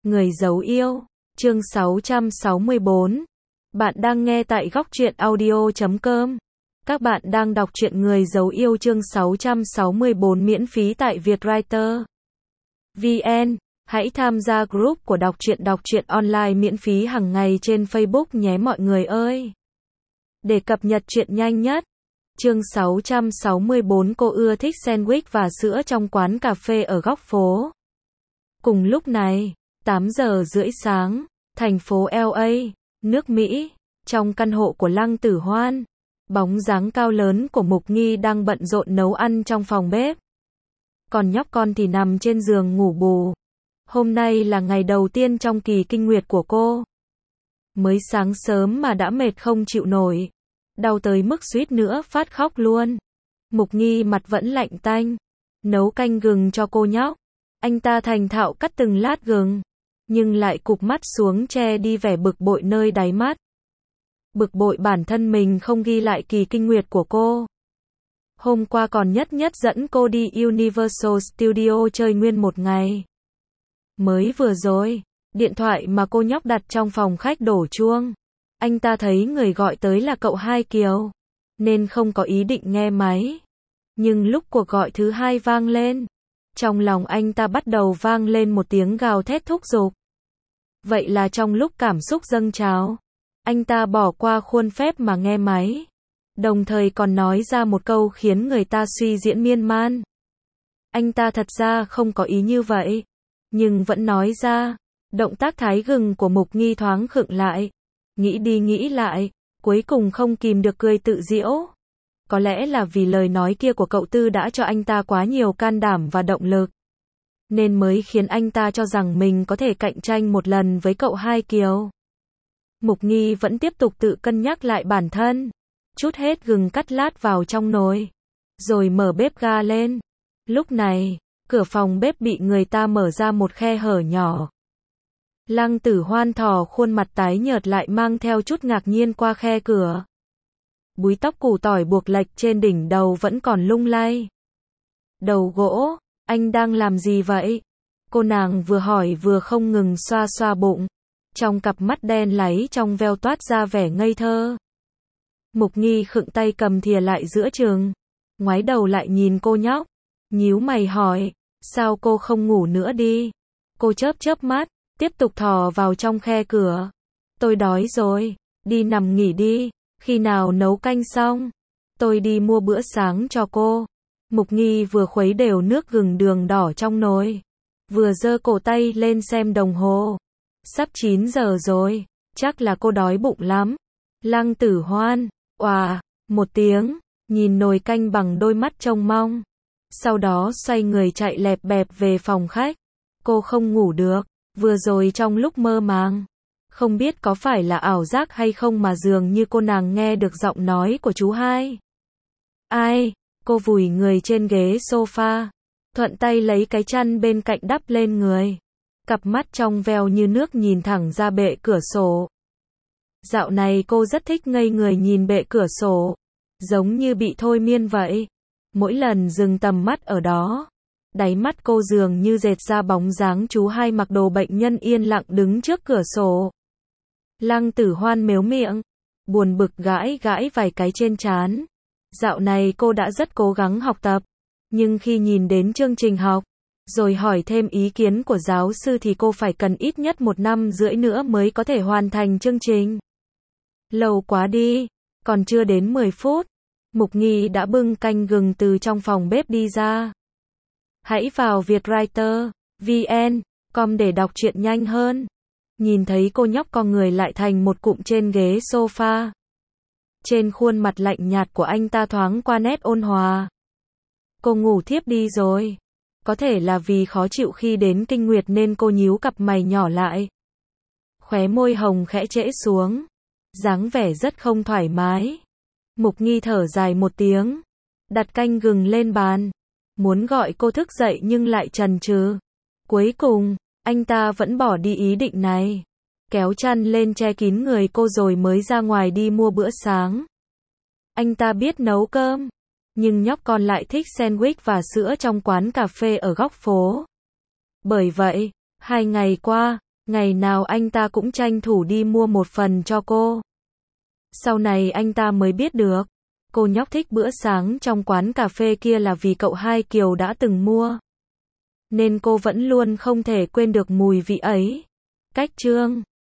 Người dấu yêu, chương 664. Bạn đang nghe tại góc truyện audio.com. Các bạn đang đọc truyện Người dấu yêu chương 664 miễn phí tại Vietwriter VN. Hãy tham gia group của đọc truyện online miễn phí hàng ngày trên Facebook nhé mọi người ơi. Để cập nhật truyện nhanh nhất. Chương 664 cô ưa thích sandwich và sữa trong quán cà phê ở góc phố. Cùng lúc này, 8 giờ rưỡi sáng, thành phố LA, nước Mỹ, trong căn hộ của Lăng Tử Hoan, bóng dáng cao lớn của Mục Nghi đang bận rộn nấu ăn trong phòng bếp. Còn nhóc con thì nằm trên giường ngủ bù. Hôm nay là ngày đầu tiên trong kỳ kinh nguyệt của cô. Mới sáng sớm mà đã mệt không chịu nổi. Đau tới mức suýt nữa phát khóc luôn. Mục Nghi mặt vẫn lạnh tanh. Nấu canh gừng cho cô nhóc. Anh ta thành thạo cắt từng lát gừng. Nhưng lại cụp mắt xuống che đi vẻ bực bội nơi đáy mắt. Bực bội bản thân mình không ghi lại kỳ kinh nguyệt của cô. Hôm qua còn nhất dẫn cô đi Universal Studio chơi nguyên một ngày. Mới vừa rồi, điện thoại mà cô nhóc đặt trong phòng khách đổ chuông. Anh ta thấy người gọi tới là cậu Hai Kiều, nên không có ý định nghe máy. Nhưng lúc cuộc gọi thứ hai vang lên, trong lòng anh ta bắt đầu vang lên một tiếng gào thét thúc giục. Vậy là trong lúc cảm xúc dâng trào, anh ta bỏ qua khuôn phép mà nghe máy. Đồng thời còn nói ra một câu khiến người ta suy diễn miên man. Anh ta thật ra không có ý như vậy, nhưng vẫn nói ra. Động tác thái gừng của Mục Nghi thoáng khựng lại. Nghĩ đi nghĩ lại, cuối cùng không kìm được cười tự giễu. Có lẽ là vì lời nói kia của cậu Tư đã cho anh ta quá nhiều can đảm và động lực, nên mới khiến anh ta cho rằng mình có thể cạnh tranh một lần với cậu Hai Kiều. Mục Nghi vẫn tiếp tục tự cân nhắc lại bản thân. Chút hết gừng cắt lát vào trong nồi, rồi mở bếp ga lên. Lúc này, cửa phòng bếp bị người ta mở ra một khe hở nhỏ. Lăng Tử Hoan thò khuôn mặt tái nhợt lại mang theo chút ngạc nhiên qua khe cửa. Búi tóc củ tỏi buộc lệch trên đỉnh đầu vẫn còn lung lay. Đầu gỗ, anh đang làm gì vậy? Cô nàng vừa hỏi vừa không ngừng xoa xoa bụng. Trong cặp mắt đen láy trong veo toát ra vẻ ngây thơ. Mục Nghi khựng tay cầm thìa lại giữa chừng. Ngoái đầu lại nhìn cô nhóc. Nhíu mày hỏi, sao cô không ngủ nữa đi? Cô chớp mắt, tiếp tục thò vào trong khe cửa. Tôi đói rồi, đi nằm nghỉ đi, khi nào nấu canh xong, tôi đi mua bữa sáng cho cô. Mục Nghi vừa khuấy đều nước gừng đường đỏ trong nồi, vừa giơ cổ tay lên xem đồng hồ. Sắp 9 giờ rồi, chắc là cô đói bụng lắm. Lăng Tử Hoan, oà, một tiếng, nhìn nồi canh bằng đôi mắt trông mong. Sau đó xoay người chạy lẹp bẹp về phòng khách. Cô không ngủ được, vừa rồi trong lúc mơ màng. Không biết có phải là ảo giác hay không mà dường như cô nàng nghe được giọng nói của chú Hai. Ai? Cô vùi người trên ghế sofa, thuận tay lấy cái chăn bên cạnh đắp lên người. Cặp mắt trong veo như nước nhìn thẳng ra bệ cửa sổ. Dạo này cô rất thích ngây người nhìn bệ cửa sổ, giống như bị thôi miên vậy. Mỗi lần dừng tầm mắt ở đó, đáy mắt cô dường như dệt ra bóng dáng chú Hai mặc đồ bệnh nhân yên lặng đứng trước cửa sổ. Lăng Tử Hoan mếu miệng, buồn bực gãi vài cái trên trán. Dạo này cô đã rất cố gắng học tập, nhưng khi nhìn đến chương trình học, rồi hỏi thêm ý kiến của giáo sư thì cô phải cần ít nhất 1 năm rưỡi nữa mới có thể hoàn thành chương trình. Lâu quá đi, còn chưa đến 10 phút. Mục Nghi đã bưng canh gừng từ trong phòng bếp đi ra. Hãy vào Vietwriter VN.com để đọc truyện nhanh hơn. Nhìn thấy cô nhóc con người lại thành một cụm trên ghế sofa. Trên khuôn mặt lạnh nhạt của anh ta thoáng qua nét ôn hòa. Cô ngủ thiếp đi rồi. Có thể là vì khó chịu khi đến kinh nguyệt nên cô nhíu cặp mày nhỏ lại. Khóe môi hồng khẽ trễ xuống. Dáng vẻ rất không thoải mái. Mục Nghi thở dài một tiếng. Đặt canh gừng lên bàn. Muốn gọi cô thức dậy nhưng lại chần chừ. Cuối cùng, anh ta vẫn bỏ đi ý định này. Kéo chăn lên che kín người cô rồi mới ra ngoài đi mua bữa sáng. Anh ta biết nấu cơm, nhưng nhóc con lại thích sandwich và sữa trong quán cà phê ở góc phố. Bởi vậy, 2 ngày qua, Ngày nào anh ta cũng tranh thủ đi mua một phần cho cô. Sau này anh ta mới biết được, cô nhóc thích bữa sáng trong quán cà phê kia là vì cậu Hai Kiều đã từng mua. Nên cô vẫn luôn không thể quên được mùi vị ấy. Cách chương